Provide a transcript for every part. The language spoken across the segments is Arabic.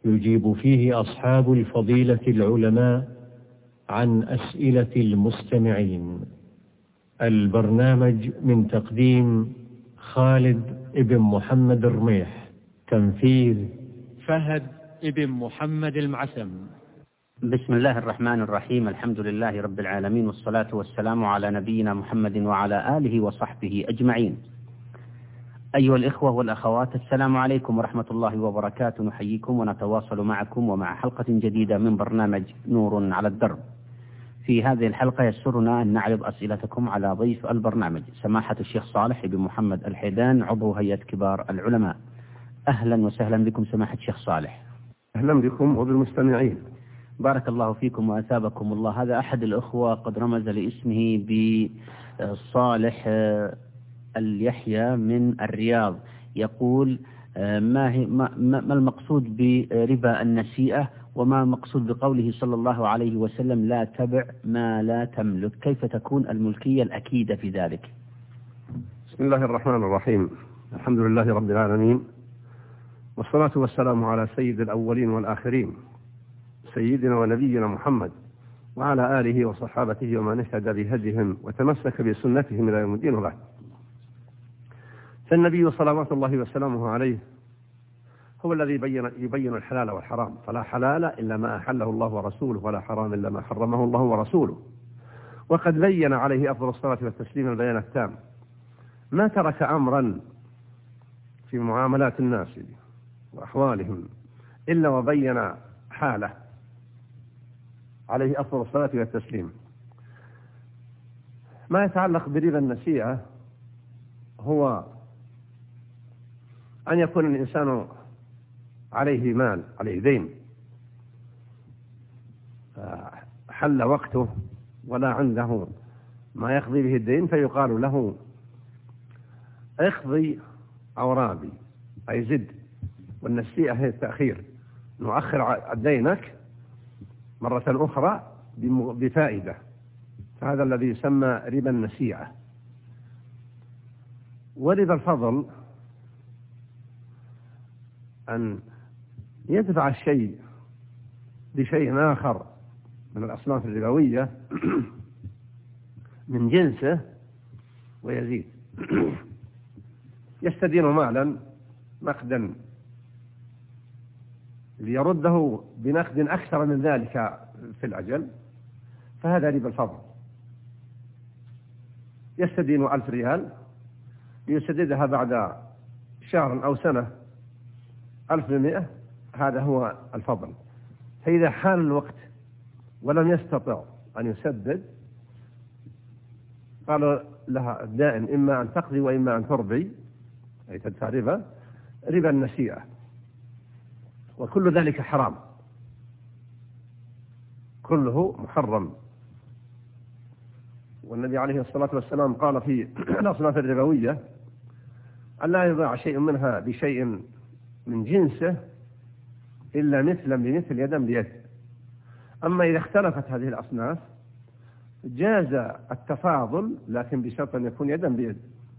يجيب فيه أصحاب الفضيلة العلماء عن أسئلة المستمعين. البرنامج من تقديم خالد ابن محمد الرميح، تنفيذ فهد ابن محمد المعسم. بسم الله الرحمن الرحيم. الحمد لله رب العالمين، والصلاة والسلام على نبينا محمد وعلى آله وصحبه أجمعين. أيها الإخوة والأخوات، السلام عليكم ورحمة الله وبركاته. نحييكم ونتواصل معكم ومع حلقة جديدة من برنامج نور على الدرب. في هذه الحلقة يسرنا أن نعرض أسئلتكم على ضيف البرنامج سماحة الشيخ صالح بن محمد الحيدان، عضو هيئة كبار العلماء. أهلا وسهلا بكم سماحة الشيخ صالح. أهلا بكم وبالمستمعين. بارك الله فيكم وأثابكم الله. هذا أحد الأخوة قد رمز لاسمه بصالح اليحيى من الرياض، يقول ما المقصود بربا النسيئة، وما المقصود بقوله صلى الله عليه وسلم لا تبع ما لا تملك؟ كيف تكون الملكية الأكيدة في ذلك؟ بسم الله الرحمن الرحيم. الحمد لله رب العالمين، والصلاة والسلام على سيد الأولين والآخرين سيدنا ونبينا محمد وعلى آله وصحابته ومن اهتدى بهديهم وتمسك بسنتهم إلى يوم الدين. وبعد، فالنبي صلوات الله وسلامه عليه هو الذي يبين الحلال والحرام، فلا حلال إلا ما أحله الله ورسوله، ولا حرام إلا ما حرمه الله ورسوله. وقد بين عليه أفضل الصلاة والتسليم البيان التام، ما ترك أمرا في معاملات الناس وأحوالهم إلا وبين حاله عليه أفضل الصلاة والتسليم. ما يتعلق بربا النسيئة هو أن يكون الإنسان عليه مال، عليه دين، حل وقته ولا عنده ما يقضي به الدين، فيقال له اقضي أو رابي، أي زد. والنسيئة هي التأخير، نؤخر دينك مرة أخرى بفائدة، فهذا الذي يسمى ربا النسيئة. وربا الفضل أن يدفع الشيء بشيء آخر من الأصناف الربوية من جنسه ويزيد. يستدين مالا نقدا ليرده بنقد أكثر من ذلك في الأجل، فهذا ربا الفضل. يستدين 1000 ريال ليسددها بعد شهر أو سنة 1100، هذا هو الفضل. فإذا حال الوقت ولم يستطع أن يسدد، قال لها الدائن إما أن تقضي وإما أن تربي، أي تدفع ربا النسيئة. وكل ذلك حرام، كله محرم. والنبي عليه الصلاة والسلام قال في الأصناف الربوية أن لا يضاع شيء منها بشيء من جنسه إلا مثلا بمثل، يدا بيد. أما إذا اختلفت هذه الأصناف جاز التفاضل، لكن بشرط أن يكون يدا بيد.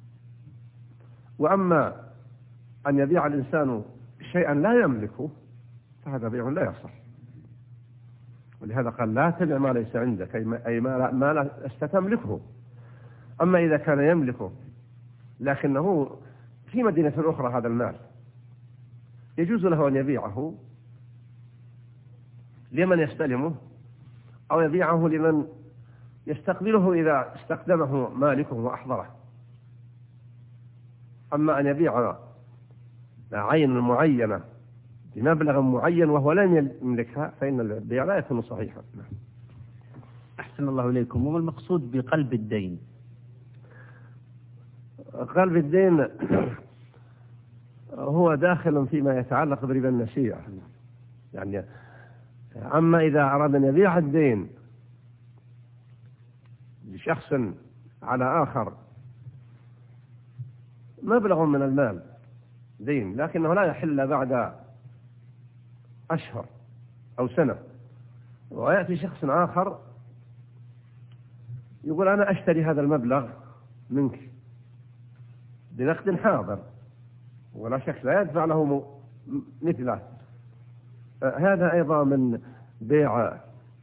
وأما أن يبيع الإنسان شيئا لا يملكه فهذا بيع لا يصح. ولهذا قال لا تبع ما ليس عندك، أي ما لا تملكه. أما إذا كان يملكه لكنه في مدينة أخرى هذا المال، يجوز له أن يبيعه لمن يستلمه، أو يبيعه لمن يستقبله إذا استخدمه مالكه وأحضره. أما أن يبيع عين معينة بمبلغ معين وهو لم يملكها فإن البيع لا يكون صحيحا. أحسن الله إليكم. وما المقصود بقلب الدين؟ قلب الدين هو داخل فيما يتعلق بربا النسيئة. يعني أما إذا أراد أن يبيع الدين لشخص على آخر مبلغ من المال دين، لكنه لا يحل بعد أشهر أو سنة، ويأتي شخص آخر يقول أنا أشتري هذا المبلغ منك بنقد حاضر، ولا شك لا يدفع له مثله، هذا أيضا من بيع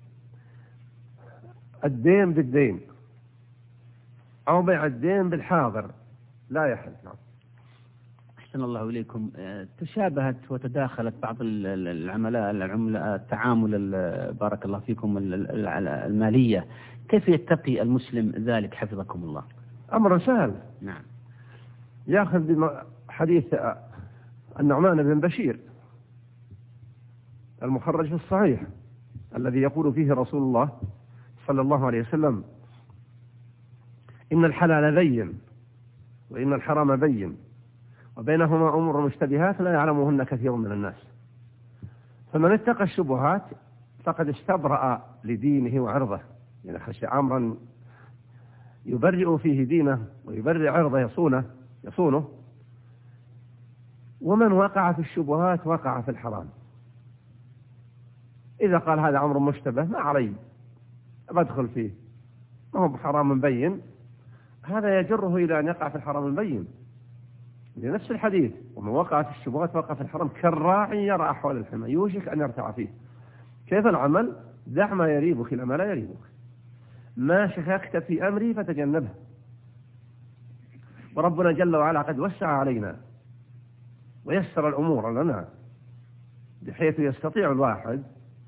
الدين بالدين أو بيع الدين بالحاضر لا يحل. أحسن الله إليكم. تشابهت وتداخلت بعض العملة التعامل بارك الله فيكم المالية، كيف يتقي المسلم ذلك حفظكم الله؟ أمر سهل. نعم. يأخذ حديث النعمان بن بشير المخرج في الصحيح الذي يقول فيه رسول الله صلى الله عليه وسلم: إن الحلال بين وإن الحرام بين وبينهما أمور مشتبهات لا يعلمهن كثير من الناس، فمن اتقى الشبهات فقد استبرأ لدينه وعرضه، يعني خشي أمرا يبرئ فيه دينه ويبرئ عرضه يصونه. ومن وقع في الشبهات وقع في الحرام. إذا قال هذا أمر مشتبه ما علي بدخل فيه ما هو حرام بين، هذا يجره إلى أن يقع في الحرام البين لنفس الحديث: ومن وقع في الشبهات وقع في الحرام كالراعي يرعى حول الحمى يوشك أن يرتع فيه. كيف العمل؟ دع ما يريبك إلى ما لا يريبك، ما شككت في أمري فتجنبه. وربنا جل وعلا قد وسع علينا ويسر الأمور لنا بحيث يستطيع الواحد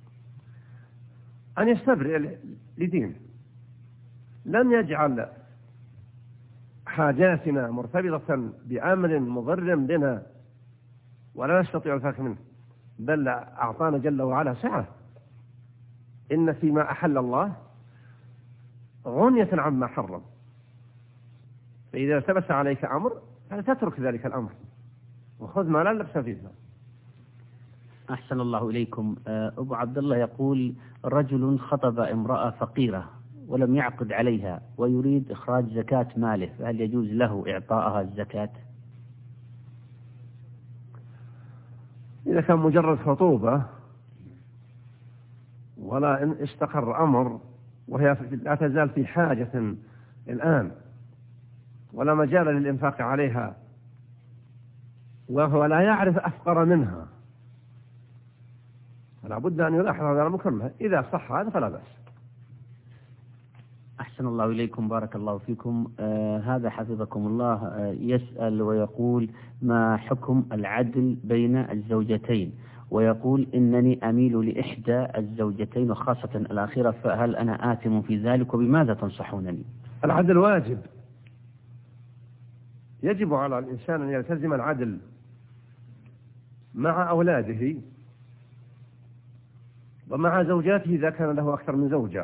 أن يستبرئ لدينه، لم يجعل حاجاتنا مرتبطة بأمر مضر بنا ولا نستطيع الفك منه، بل أعطانا جل وعلا سعة. إن فيما أحل الله غنية عما حرم، فإذا التبس عليك أمر فتترك ذلك الأمر وخذ ما لا لبس فيه. أحسن الله إليكم. أبو عبد الله يقول: رجل خطب امرأة فقيرة ولم يعقد عليها ويريد إخراج زكاة ماله، فهل يجوز له إعطاءها الزكاة؟ إذا كان مجرد خطوبة ولا إن استقر أمر وهي لا تزال في حاجة الآن ولا مجال للإنفاق عليها وهو لا يعرف أفقر منها، فلا بد أن يلاحظ هذا المكمل. إذا صح هذا فلا بأس. أحسن الله إليكم بارك الله فيكم. هذا حفظكم الله يسأل ويقول: ما حكم العدل بين الزوجتين؟ ويقول: إنني أميل لإحدى الزوجتين وخاصة الأخيرة، فهل أنا آثم في ذلك وبماذا تنصحونني؟ العدل واجب، يجب على الإنسان أن يلتزم العدل مع أولاده ومع زوجاته إذا كان له أكثر من زوجة.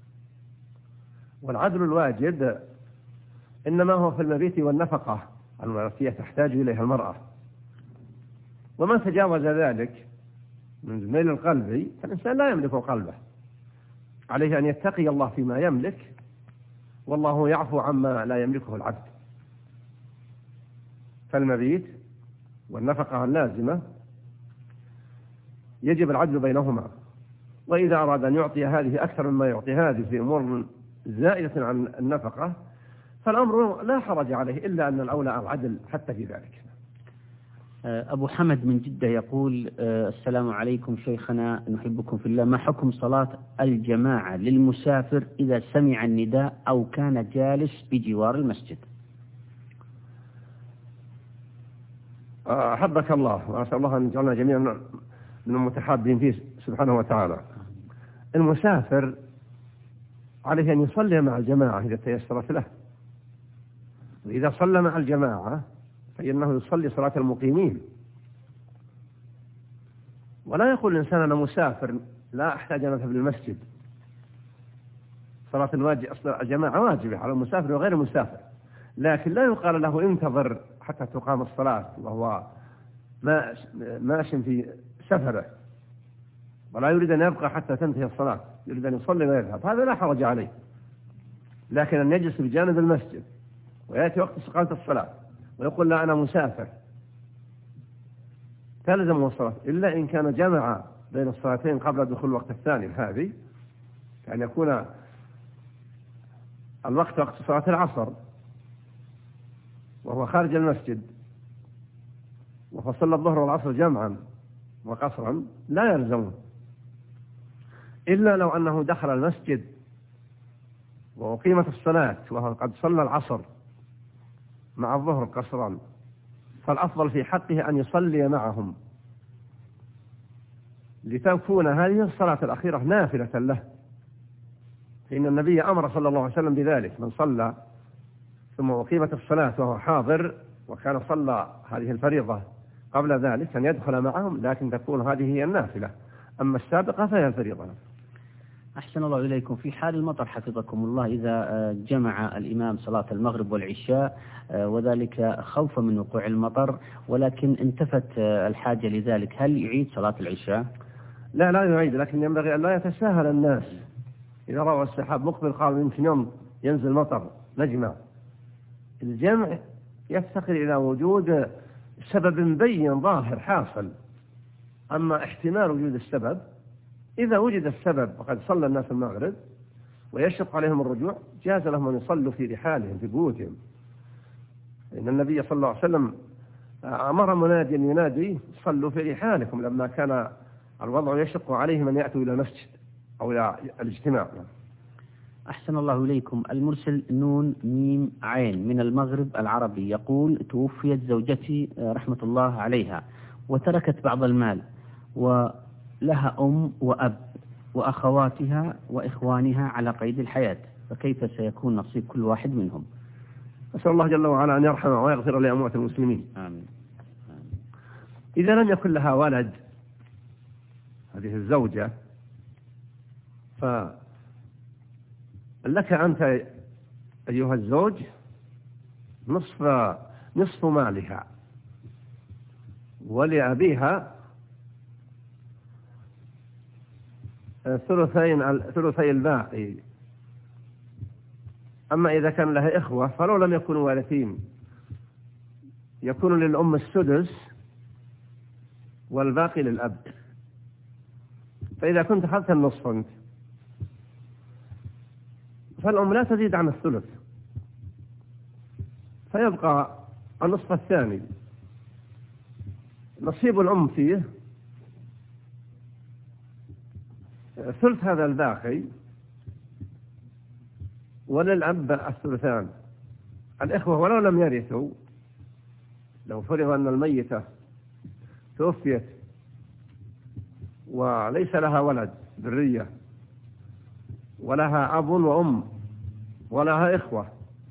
والعدل الواجب إنما هو في المبيت والنفقة التي تحتاج إليها المرأة، ومن تجاوز ذلك من ميل القلب فالإنسان لا يملك قلبه، عليه أن يتقي الله فيما يملك، والله يعفو عما لا يملكه العبد. فالمبيت والنفقة اللازمة يجب العدل بينهما، وإذا أراد أن يعطي هذه أكثر مما يعطي هذه في أمور زائدة عن النفقة فالأمر لا حرج عليه، إلا أن الأولى العدل حتى في ذلك. أبو حمد من جدة يقول: السلام عليكم شيخنا نحبكم في الله، ما حكم صلاة الجماعة للمسافر إذا سمع النداء أو كان جالس بجوار المسجد؟ أحبك الله وأسأل الله أن يجعلنا جميعا من المتحابين فيه سبحانه وتعالى. المسافر عليه أن يصلي مع الجماعة إذا تيسرت له، وإذا صلى مع الجماعة فإنه يصلي صلاة المقيمين. ولا يقول الإنسان أنا مسافر لا أحتاج أن أذهب للمسجد. صلاة الجماعة واجبة على المسافر وغير المسافر، لكن لا يقال له انتظر حتى تقام الصلاة وهو ماش في سفره ولا يريد أن يبقى حتى تنتهي الصلاة، يريد أن يصلي ويذهب، هذا لا حرج عليه. لكن أن يجلس بجانب المسجد ويأتي وقت إقامة الصلاة ويقول لا أنا مسافر تلزم الصلاة، إلا إن كان جمع بين الصلاتين قبل دخول الوقت الثاني، هذه كأن يكون الوقت وقت صلاة العصر وهو خارج المسجد وفصل الظهر والعصر جمعا وقصرا لا يلزمون، إلا لو أنه دخل المسجد وأقيمت الصلاة وهو قد صلى العصر مع الظهر قصرا، فالأفضل في حقه أن يصلي معهم لتكون هذه الصلاة الأخيرة نافلة له، فإن النبي أمر صلى الله عليه وسلم بذلك: من صلى ثم أقيمت الصلاة وهو حاضر وكان صلى هذه الفريضة قبل ذلك أن يدخل معهم، لكن تكون هذه هي النافلة، أما السابقة فهي الفريضة. أحسن الله إليكم. في حال المطر حفظكم الله، إذا جمع الإمام صلاة المغرب والعشاء وذلك خوفا من وقوع المطر، ولكن انتفت الحاجة لذلك، هل يعيد صلاة العشاء؟ لا يعيد، لكن ينبغي أن لا يتساهل الناس. إذا رأوا السحاب مقبل قالوا يمكن يوم ينزل مطر نجمع. الجمع يفتقر إلى وجود سبب مبين ظاهر حاصل، أما احتمال وجود السبب إذا وجد السبب وقد صلى الناس المغرب ويشق عليهم الرجوع جاز لهم أن يصلوا في رحالهم في بيوتهم، إن النبي صلى الله عليه وسلم أمر مناديا ينادي: صلوا في رحالكم، لما كان الوضع يشق عليهم أن يأتوا إلى المسجد أو إلى الاجتماع. أحسن الله إليكم. المرسل نون ميم عين من المغرب العربي يقول: توفيت زوجتي رحمة الله عليها وتركت بعض المال، ولها أم وأب وأخواتها وإخوانها على قيد الحياة، فكيف سيكون نصيب كل واحد منهم؟ أسأل الله جل وعلا أن يرحم ويغفر لأموات المسلمين. آمين. إذا لم يكن لها ولد هذه الزوجة، فلك أنت أيها الزوج نصف مالها، ولأبيها ثلثي الباقي. أما إذا كان لها إخوة فلو لم يكونوا وارثين يكون للأم السدس والباقي للأب. فإذا كنت أخذت النصف أنت فالأم لا تزيد عن الثلث، فيبقى النصف الثاني. نصيب الأم فيه ثلث هذا الباقي، وللأب الثلثان. الإخوة ولو لم يرثوا، لو فرض أن الميتة توفيت وليس لها ولد ذرية ولها أب وأم ولها إخوة،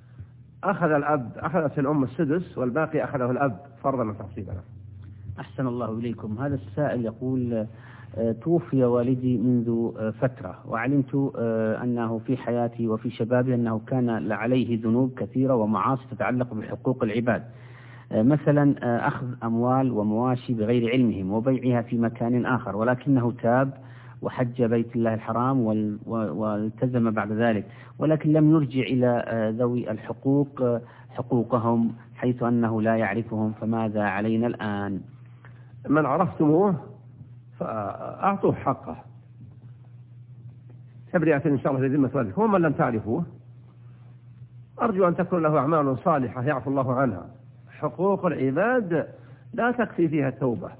أخذت الأم السدس والباقي أخذه الأب فرضا وتعصيبا. أحسن الله إليكم. هذا السائل يقول: توفي والدي منذ فترة، وعلمت أنه في حياتي وفي شبابي أنه كان عليه ذنوب كثيرة ومعاصي تتعلق بحقوق العباد، مثلا أخذ أموال ومواشي بغير علمهم وبيعها في مكان آخر، ولكنه تاب وحج بيت الله الحرام والتزم بعد ذلك، ولكن لم يرجع إلى ذوي الحقوق حقوقهم حيث أنه لا يعرفهم، فماذا علينا الآن؟ من عرفتموه فأعطوه حقه تبرئة إن شاء الله لذمة والدكم، ومن لم تعرفوه أرجو أن تكون له أعمال صالحة يعفو الله عنها. حقوق العباد لا تكفي فيها التوبة،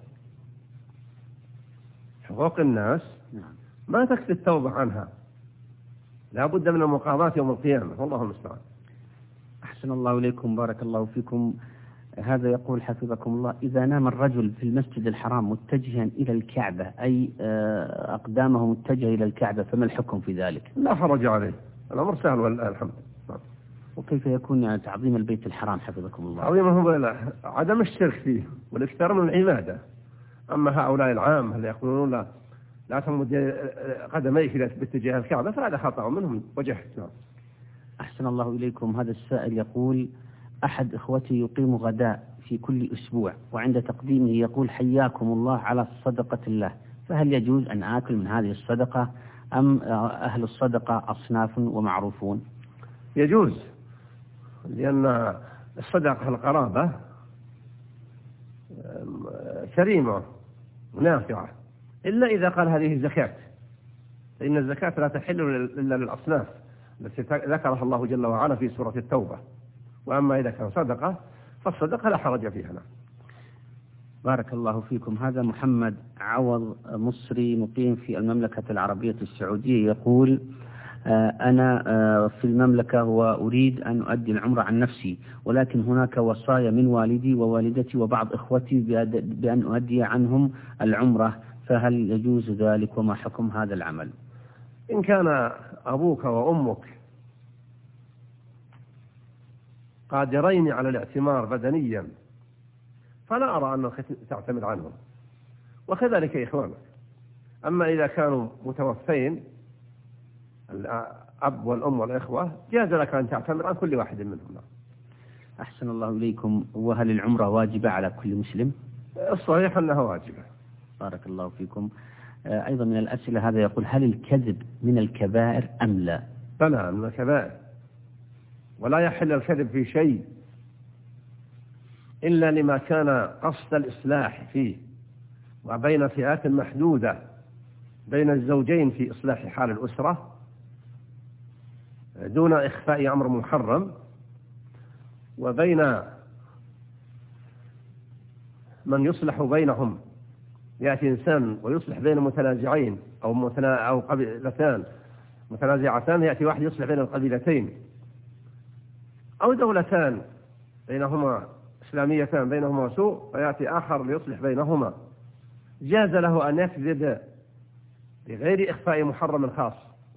حقوق الناس ما تكفي التوبة عنها، لا بد من المقاضاة يوم القيامة، والله المستعان. أحسن الله إليكم، بارك الله فيكم. هذا يقول حفظكم الله: إذا نام الرجل في المسجد الحرام متجها إلى الكعبة، أي أقدامه متجهة إلى الكعبة، فما الحكم في ذلك؟ لا حرج عليه، الأمر سهل والله الحمد. وكيف يكون تعظيم البيت الحرام حفظكم الله؟ تعظيمه عدم الشرك فيه والاكثار من العبادة. أما هؤلاء العام اللي يقولون لا تمد قدميك باتجاه الكعبة فهذا خطأ منهم وجهل. أحسن الله إليكم. هذا السائل يقول: أحد إخوتي يقيم غداء في كل أسبوع، وعند تقديمه يقول: حياكم الله على صدقة الله، فهل يجوز أن آكل من هذه الصدقة، أم أهل الصدقة أصناف ومعروفون؟ يجوز، لأن الصدقة القرابة كريمة ونافعة، إلا إذا قال هذه زكاة، فإن الزكاة لا تحل إلا للأصناف التي ذكرها الله جل وعلا في سورة التوبة. وأما إذا كان صدقة فالصدقة لا حرج فيها. بارك الله فيكم. هذا محمد عوض مصري مقيم في المملكة العربية السعودية يقول: أنا في المملكة وأريد أن أؤدي العمرة عن نفسي، ولكن هناك وصايا من والدي ووالدتي وبعض إخوتي بأن أؤدي عنهم العمرة، فهل يجوز ذلك وما حكم هذا العمل؟ إن كان أبوك وأمك قادرين على الاعتمار بدنيا فلا أرى أنك تعتمد عنهم، وكذلك إخوانك. أما إذا كانوا متوفين الأب والأم والإخوة جاز لك أن تعتمر عن كل واحد منهم. أحسن الله إليكم. وهل العمرة واجبة على كل مسلم؟ الصحيح أنها واجبة. بارك الله فيكم. أيضا من الأسئلة هذا يقول: هل الكذب من الكبائر أم لا؟ بلى من الكبائر، ولا يحل الكذب في شيء إلا لما كان قصد الإصلاح فيه، وبين فئات محدودة بين الزوجين في إصلاح حال الأسرة دون إخفاء أمر محرم، وبين من يصلح بينهم. يأتي إنسان ويصلح بين متنازعين أو قبيلتان متنازعتان، يأتي واحد يصلح بين القبيلتين، أو دولتان بينهما إسلاميتان بينهما سوء، ويأتي آخر ليصلح بينهما، جاز له أن يكذب بغير إخفاء محرم خاص.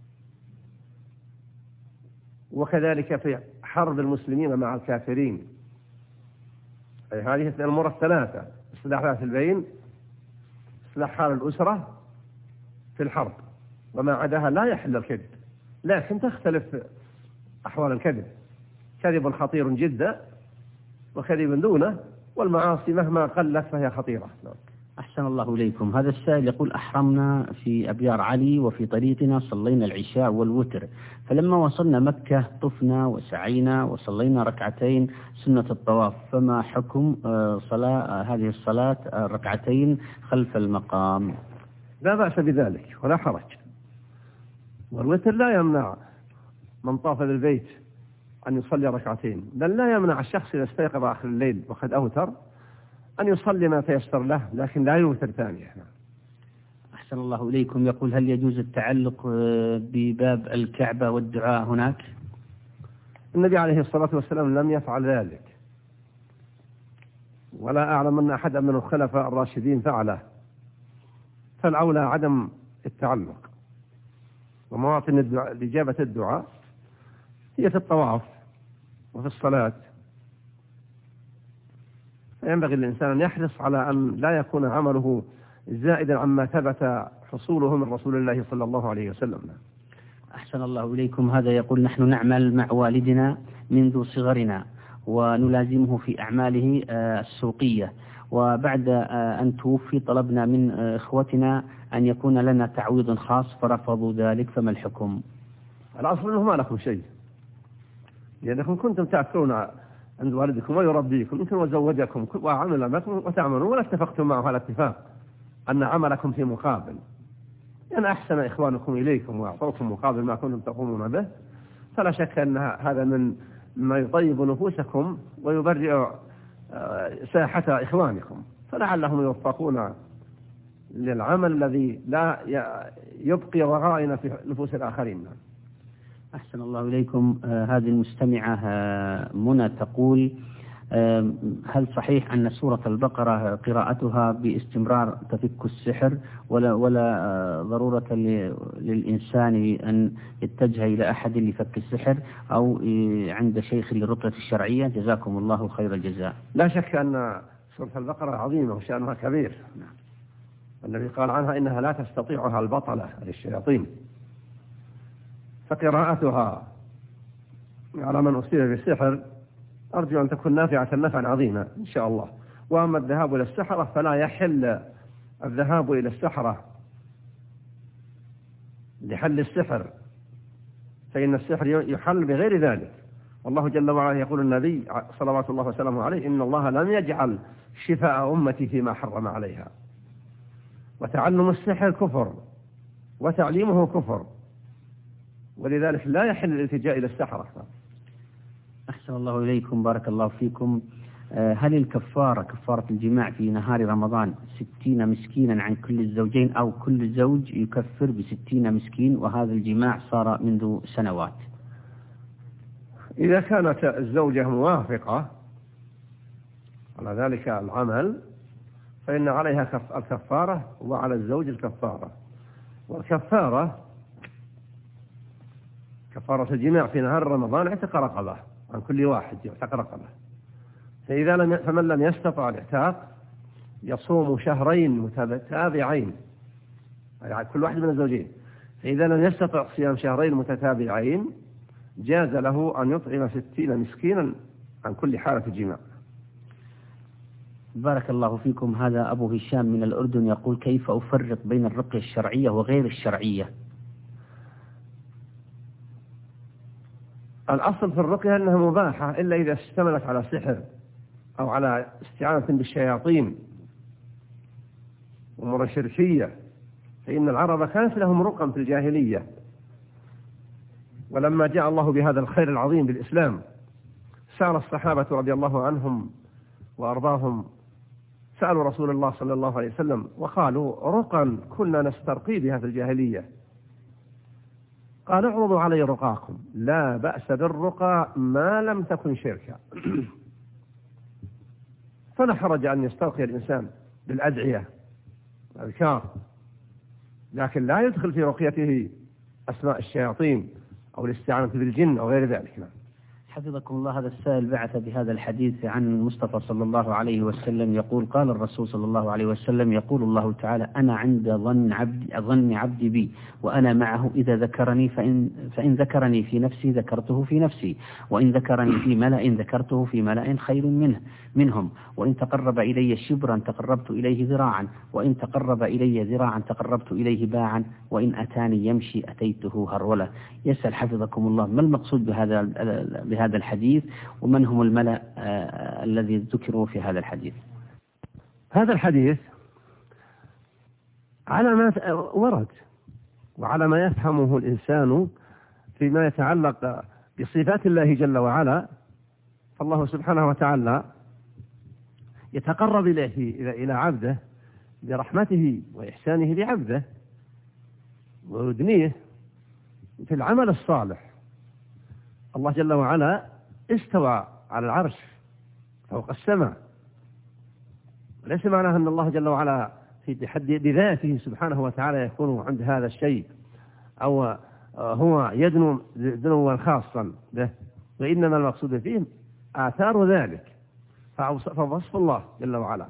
وكذلك في حرب المسلمين مع الكافرين، أي هذه الأمور الثلاثة: إصلاح ذات البين، إصلاح حال الأسرة في الحرب، وما عداها لا يحل الكذب. لكن تختلف أحوال الكذب، كذب خطير جدا وكذب دونه، والمعاصي مهما قلت فهي خطيرة. أحسن الله إليكم. هذا السائل يقول: أحرمنا في أبيار علي وفي طريقنا صلينا العشاء والوتر، فلما وصلنا مكة طفنا وسعينا وصلينا ركعتين سنة الطواف، فما حكم هذه الصلاة الركعتين خلف المقام؟ لا بأس بذلك ولا حرج، والوتر لا يمنع من طاف بالبيت أن يصلي ركعتين، بل لا يمنع الشخص إذا استيقظ آخر الليل وقد أوتر أن يصلي ما تيسر له، لكن لا يوتر ثانية. أحسن الله إليكم. يقول: هل يجوز التعلق بباب الكعبة والدعاء هناك؟ النبي عليه الصلاة والسلام لم يفعل ذلك، ولا أعلم أن أحد من الخلفاء الراشدين فعله، فالأولى عدم التعلق. ومواطن إجابة الدعاء هي في الطواف وفي الصلاة، فينبغي الإنسان أن يحرص على أن لا يكون عمله زائدا عما ثبت حصوله من رسول الله صلى الله عليه وسلم. أحسن الله إليكم. هذا يقول: نحن نعمل مع والدنا منذ صغرنا ونلازمه في أعماله السوقية، وبعد أن توفي طلبنا من إخوتنا أن يكون لنا تعويض خاص فرفضوا ذلك، فما الحكم؟ الأصل أنه ما لكم شيء، لأنكم كنتم تأكلون عند والدكم ويربيكم، يمكن وزوجكم وعمل معكم وتعملون، ولا اتفقتم معه على اتفاق أن عملكم في مقابل، يعني أحسن إخوانكم إليكم وأعطوكم مقابل ما كنتم تقومون به، فلا شك أن هذا من ما يطيب نفوسكم ويبرئ ساحة إخوانكم، فلعلهم يوفقون للعمل الذي لا يبقي رغائن في نفوس الآخرين. أحسن الله إليكم. هذه المستمعة منى تقول: هل صحيح أن سورة البقرة قراءتها باستمرار تفك السحر، ولا ضرورة للإنسان أن يتجه إلى أحد لفك السحر أو عند شيخ للرقية الشرعية؟ جزاكم الله خير الجزاء. لا شك أن سورة البقرة عظيمة وشأنها كبير، النبي قال عنها: إنها لا تستطيعها البطلة للشياطين، فقراءتها على من أصيب بالسحر أرجو أن تكون نافعة نفعا عظيما إن شاء الله. وأما الذهاب إلى السحرة فلا يحل الذهاب إلى السحرة لحل السحر، فإن السحر يحل بغير ذلك. والله جل وعلا يقول النبي صلوات الله وسلامه عليه: إن الله لم يجعل شفاء أمتي فيما حرم عليها. وتعلم السحر كفر وتعليمه كفر، ولذلك لا يحل الالتجاء إلى السحرة. أحسن الله إليكم. بارك الله فيكم. هل الكفارة كفارة الجماع في نهار رمضان 60 مسكينا عن كل الزوجين، أو كل زوج يكفر ب60 مسكين وهذا الجماع صار منذ سنوات؟ إذا كانت الزوجة موافقة على ذلك العمل فإن عليها الكفارة وعلى الزوج الكفارة. والكفارة كفارة الجماع في نهار رمضان اعتق رقبة عن كل واحد، يعتق رقبة. فمن لم يستطع الاعتاق يصوم شهرين متتابعين، يعني كل واحد من الزوجين. فإذا لم يستطع صيام شهرين متتابعين جاز له أن يطعم 60 مسكينا عن كل حالة جماع. بارك الله فيكم. هذا أبو هشام من الأردن يقول: كيف أفرق بين الرقية الشرعية وغير الشرعية؟ الأصل في الرقية أنها مباحة إلا إذا اشتملت على سحر أو على استعانة بالشياطين أمور شركية، فإن العرب كانت لهم رقم في الجاهلية، ولما جاء الله بهذا الخير العظيم بالإسلام سأل الصحابة رضي الله عنهم وأرضاهم، سألوا رسول الله صلى الله عليه وسلم وقالوا: رقا كنا نسترقي بها في الجاهلية. قال: اعرضوا علي رقاكم، لا بأس بالرقى ما لم تكن شركا. فلا حرج أن يسترقي الإنسان بالأدعية والأذكار، لكن لا يدخل في رقيته أسماء الشياطين أو الاستعانة بالجن أو غير ذلك. حفظكم الله. هذا السائل بعث بهذا الحديث عن المصطفى صلى الله عليه وسلم يقول: قال الرسول صلى الله عليه وسلم: يقول الله تعالى: أنا عند ظن عبدي بي وأنا معه إذا ذكرني، فإن ذكرني في نفسي ذكرته في نفسي، وإن ذكرني في ملأ ذكرته في ملأ خير منهم، وإن تقرب إلي شبرا تقربت إليه ذراعا، وإن تقرب إلي ذراعا تقربت إليه باعا، وإن أتاني يمشي أتيته هرولة. يسأل حفظكم الله: ما المقصود بهذا الحديث، ومن هم الملأ الذي ذكروا في هذا الحديث؟ هذا الحديث على ما ورد وعلى ما يفهمه الإنسان فيما يتعلق بصفات الله جل وعلا، فالله سبحانه وتعالى يتقرب إلى عبده برحمته وإحسانه لعبده ويدنيه في العمل الصالح. الله جل وعلا استوى على العرش فوق السماء، وليس معناه أن الله جل وعلا في تحدي بذاته سبحانه وتعالى يكون عند هذا الشيء أو هو يدنو دنوا خاصا به، وإنما المقصود فيه آثار ذلك، فوصف الله جل وعلا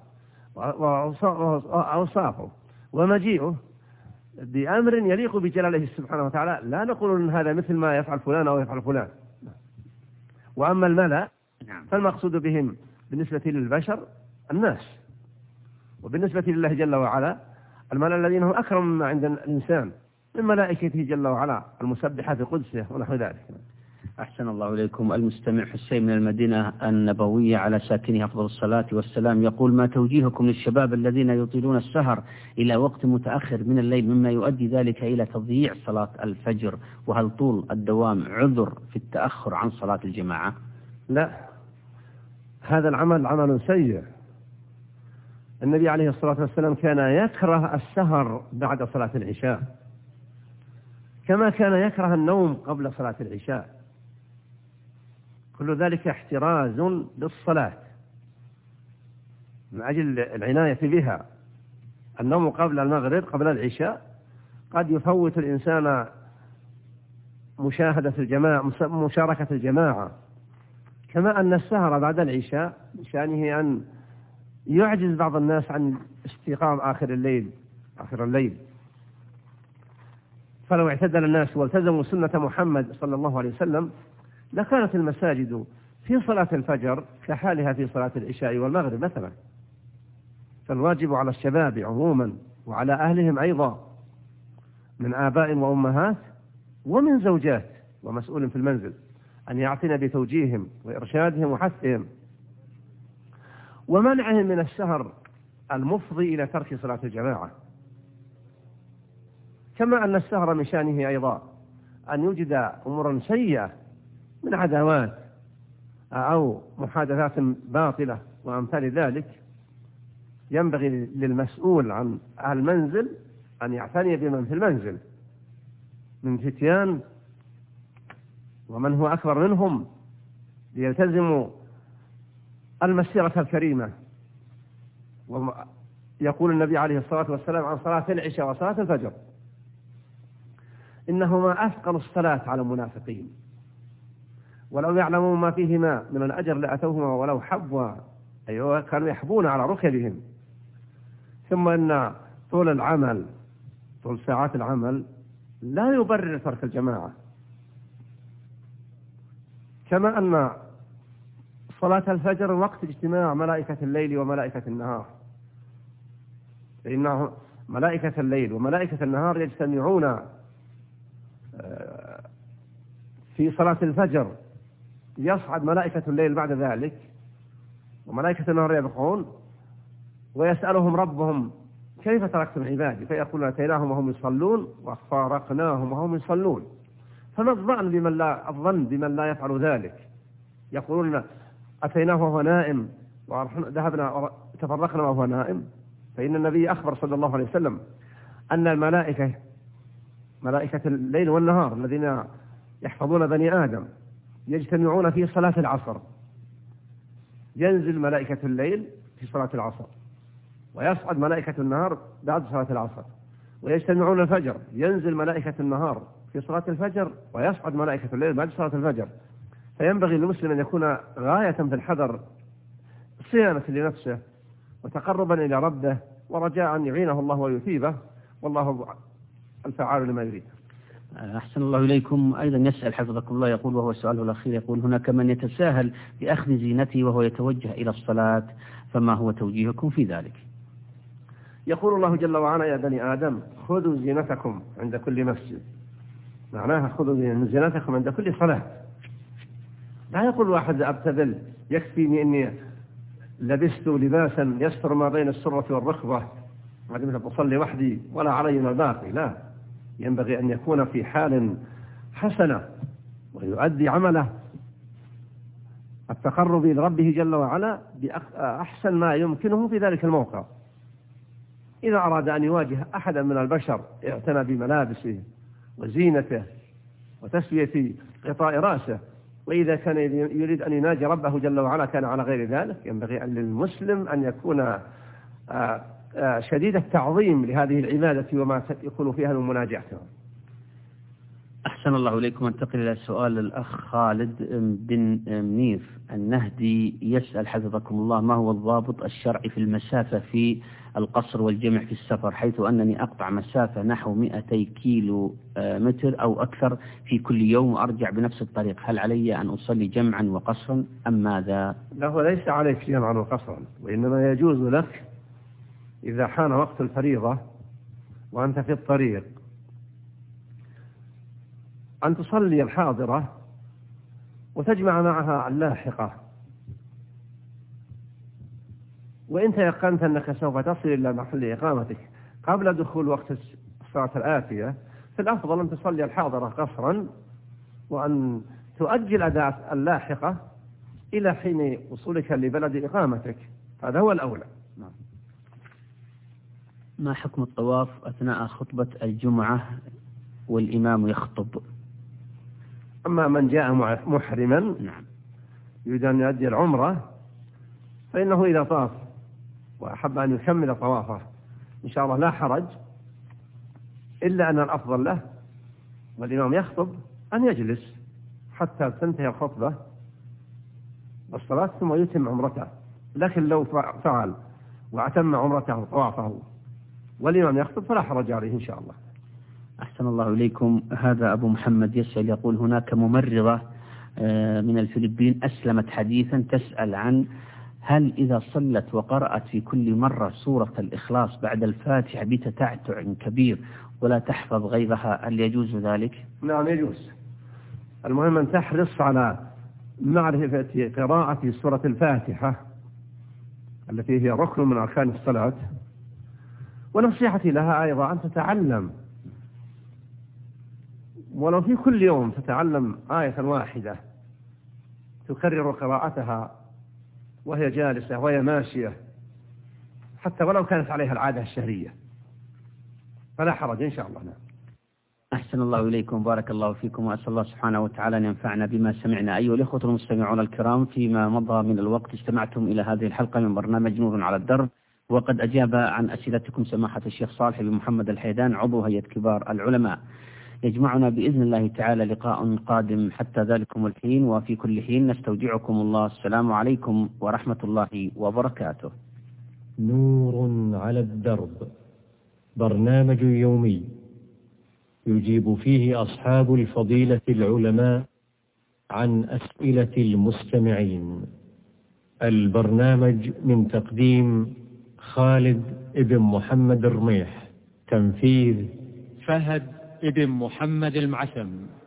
وأوصافه ومجيئه بأمر يليق بجلاله سبحانه وتعالى. لا نقول أن هذا مثل ما يفعل فلان أو يفعل فلان. وأما الملأ فالمقصود بهم بالنسبة للبشر الناس، وبالنسبة لله جل وعلا الملأ الذين هم أكرم مما عند الإنسان من ملائكته جل وعلا المسبحة في قدسه ونحو ذلك. أحسن الله إليكم. المستمع حسين من المدينة النبوية على ساكنها أفضل الصلاة والسلام يقول: ما توجيهكم للشباب الذين يطيلون السهر إلى وقت متأخر من الليل مما يؤدي ذلك إلى تضييع صلاة الفجر، وهل طول الدوام عذر في التأخر عن صلاة الجماعة؟ لا، هذا العمل عمل سيء. النبي عليه الصلاة والسلام كان يكره السهر بعد صلاة العشاء، كما كان يكره النوم قبل صلاة العشاء. كل ذلك احتراز للصلاة من أجل العناية بها. النوم قبل المغرب قبل العشاء قد يفوت الإنسان مشاركة الجماعة، كما أن السهر بعد العشاء بشأنه أن يعجز بعض الناس عن استيقاظ آخر الليل. فلو اعتدل الناس والتزموا سنة محمد صلى الله عليه وسلم لكانت المساجد في صلاة الفجر كحالها في صلاة العشاء والمغرب مثلا. فالواجب على الشباب عموما وعلى أهلهم أيضا من آباء وأمهات ومن زوجات ومسؤول في المنزل أن يعتنى بتوجيههم وإرشادهم وحثهم ومنعهم من السهر المفضي إلى ترك صلاة الجماعة. كما أن السهر من شأنه أيضا أن يوجد أمورا سيئة من عداوات أو محادثات باطلة وأمثال ذلك، ينبغي للمسؤول عن المنزل أن يعتني بمن في المنزل من فتيان ومن هو أكبر منهم، ليلتزموا المسيرة الكريمة. ويقول النبي عليه الصلاة والسلام عن صلاة العشاء وصلاة الفجر: إنهما أثقل الصلاة على المنافقين، ولو يعلمون ما فيهما من الأجر لأتوهما ولو حبوا، أيوة كانوا يحبون على ركبهم. ثم إن طول العمل، طول ساعات العمل لا يبرر ترك الجماعة، كما أن صلاة الفجر وقت اجتماع ملائكة الليل وملائكة النهار، فإن ملائكة الليل وملائكة النهار يجتمعون في صلاة الفجر، يصعد ملائكة الليل بعد ذلك وملائكة النهار يبقون، ويسألهم ربهم: كيف تركتم عبادي؟ فيقولون: أتيناهم وهم يصلون وفارقناهم وهم يصلون. فما الظن بمن لا يفعل ذلك؟ يقولون: أتيناه وهو نائم وذهبنا تفرقنا وهو نائم. فإن النبي أخبر صلى الله عليه وسلم أن الملائكة، ملائكة الليل والنهار الذين يحفظون بني آدم، يجتمعون في صلاة العصر. ينزل ملائكة الليل في صلاة العصر، ويصعد ملائكة النهار بعد صلاة العصر، ويجتمعون الفجر. ينزل ملائكة النهار في صلاة الفجر، ويصعد ملائكة الليل بعد صلاة الفجر. فينبغي للمسلم أن يكون غاية في الحذر، صيانة لنفسه وتقربا إلى ربه، ورجاء أن يعينه الله ويثيبه، والله الفعال لما يريد. أحسن الله إليكم. أيضا يسأل حفظكم الله، يقول وهو سؤاله الأخير، يقول: هناك من يتساهل بأخذ زينته وهو يتوجه إلى الصلاة، فما هو توجيهكم في ذلك؟ يقول الله جل وعلا: يا بني آدم خذوا زينتكم عند كل مسجد. معناها خذوا زينتكم عند كل صلاة. لا يقول واحد: أبتذل، يكفيني أني لبست لباسا يستر ما بين السرة والركبة، ما دمت أصلي وحدي ولا علي ما باقي. لا، ينبغي أن يكون في حال حسنة ويؤدي عمله التقرب إلى ربه جل وعلا بأحسن ما يمكنه في ذلك الموقع. إذا أراد أن يواجه أحدا من البشر اعتنى بملابسه وزينته وتسوية غطاء رأسه، وإذا كان يريد أن يناجي ربه جل وعلا كان على غير ذلك. ينبغي أن للمسلم أن يكون شديد التعظيم لهذه العبادة وما يكون فيها من مناجاة. أحسن الله إليكم. انتقل إلى سؤال الأخ خالد بن منيف النهدي، يسأل حفظكم الله: ما هو الضابط الشرعي في المسافة في القصر والجمع في السفر، حيث أنني أقطع مسافة نحو 200 كيلو متر أو أكثر في كل يوم وأرجع بنفس الطريق، هل علي أن أصلي جمعا وقصرا أم ماذا؟ له ليس عليك جمعا وقصرا، وإنما يجوز لك إذا حان وقت الفريضة وأنت في الطريق أن تصلي الحاضرة وتجمع معها اللاحقة، وإن تيقنت أنك سوف تصل إلى محل إقامتك قبل دخول وقت الصلاة الآتية، فالأفضل أن تصلي الحاضرة قصرا، وأن تؤجل أداء اللاحقة إلى حين وصولك لبلد إقامتك. هذا هو الأولى. ما حكم الطواف أثناء خطبة الجمعة والإمام يخطب؟ أما من جاء محرما يريد أن يؤدي العمرة فإنه إذا طاف وأحب أن يكمل طوافه إن شاء الله لا حرج، إلا أن الأفضل له والإمام يخطب أن يجلس حتى تنتهي الخطبة والصلاة ثم يتم عمرته. لكن لو فعل وأتم عمرته وطوافه والإمام يخطب فلا حرج عليه إن شاء الله. أحسن الله إليكم. هذا أبو محمد يسأل، يقول: هناك ممرضة من الفلبين أسلمت حديثا، تسأل عن هل إذا صلت وقرأت في كل مرة سورة الإخلاص بعد الفاتحة بتتعتع كبير ولا تحفظ غيرها، هل يجوز ذلك؟ نعم يجوز. المهم أن تحرص على معرفة قراءة سورة الفاتحة التي هي ركن من أركان الصلاة، ونصيحتي لها أيضا أن تتعلم ولو في كل يوم تتعلم آية واحدة تكرر قراءتها وهي جالسة وهي ماشية، حتى ولو كانت عليها العادة الشهرية فلا حرج إن شاء الله. نعم. أحسن الله إليكم، بارك الله فيكم، وأسأل الله سبحانه وتعالى أن ينفعنا بما سمعنا. أيها الإخوة المستمعون الكرام، فيما مضى من الوقت استمعتم إلى هذه الحلقة من برنامج نور على الدرب، وقد أجاب عن أسئلتكم سماحة الشيخ صالح بن محمد الحيدان عضو هيئة كبار العلماء. يجمعنا بإذن الله تعالى لقاء قادم، حتى ذلكم الحين وفي كل حين نستودعكم الله. السلام عليكم ورحمة الله وبركاته. نور على الدرب، برنامج يومي يجيب فيه أصحاب الفضيلة العلماء عن أسئلة المستمعين. البرنامج من تقديم خالد ابن محمد الرميح، تنفيذ فهد ابن محمد المعسم.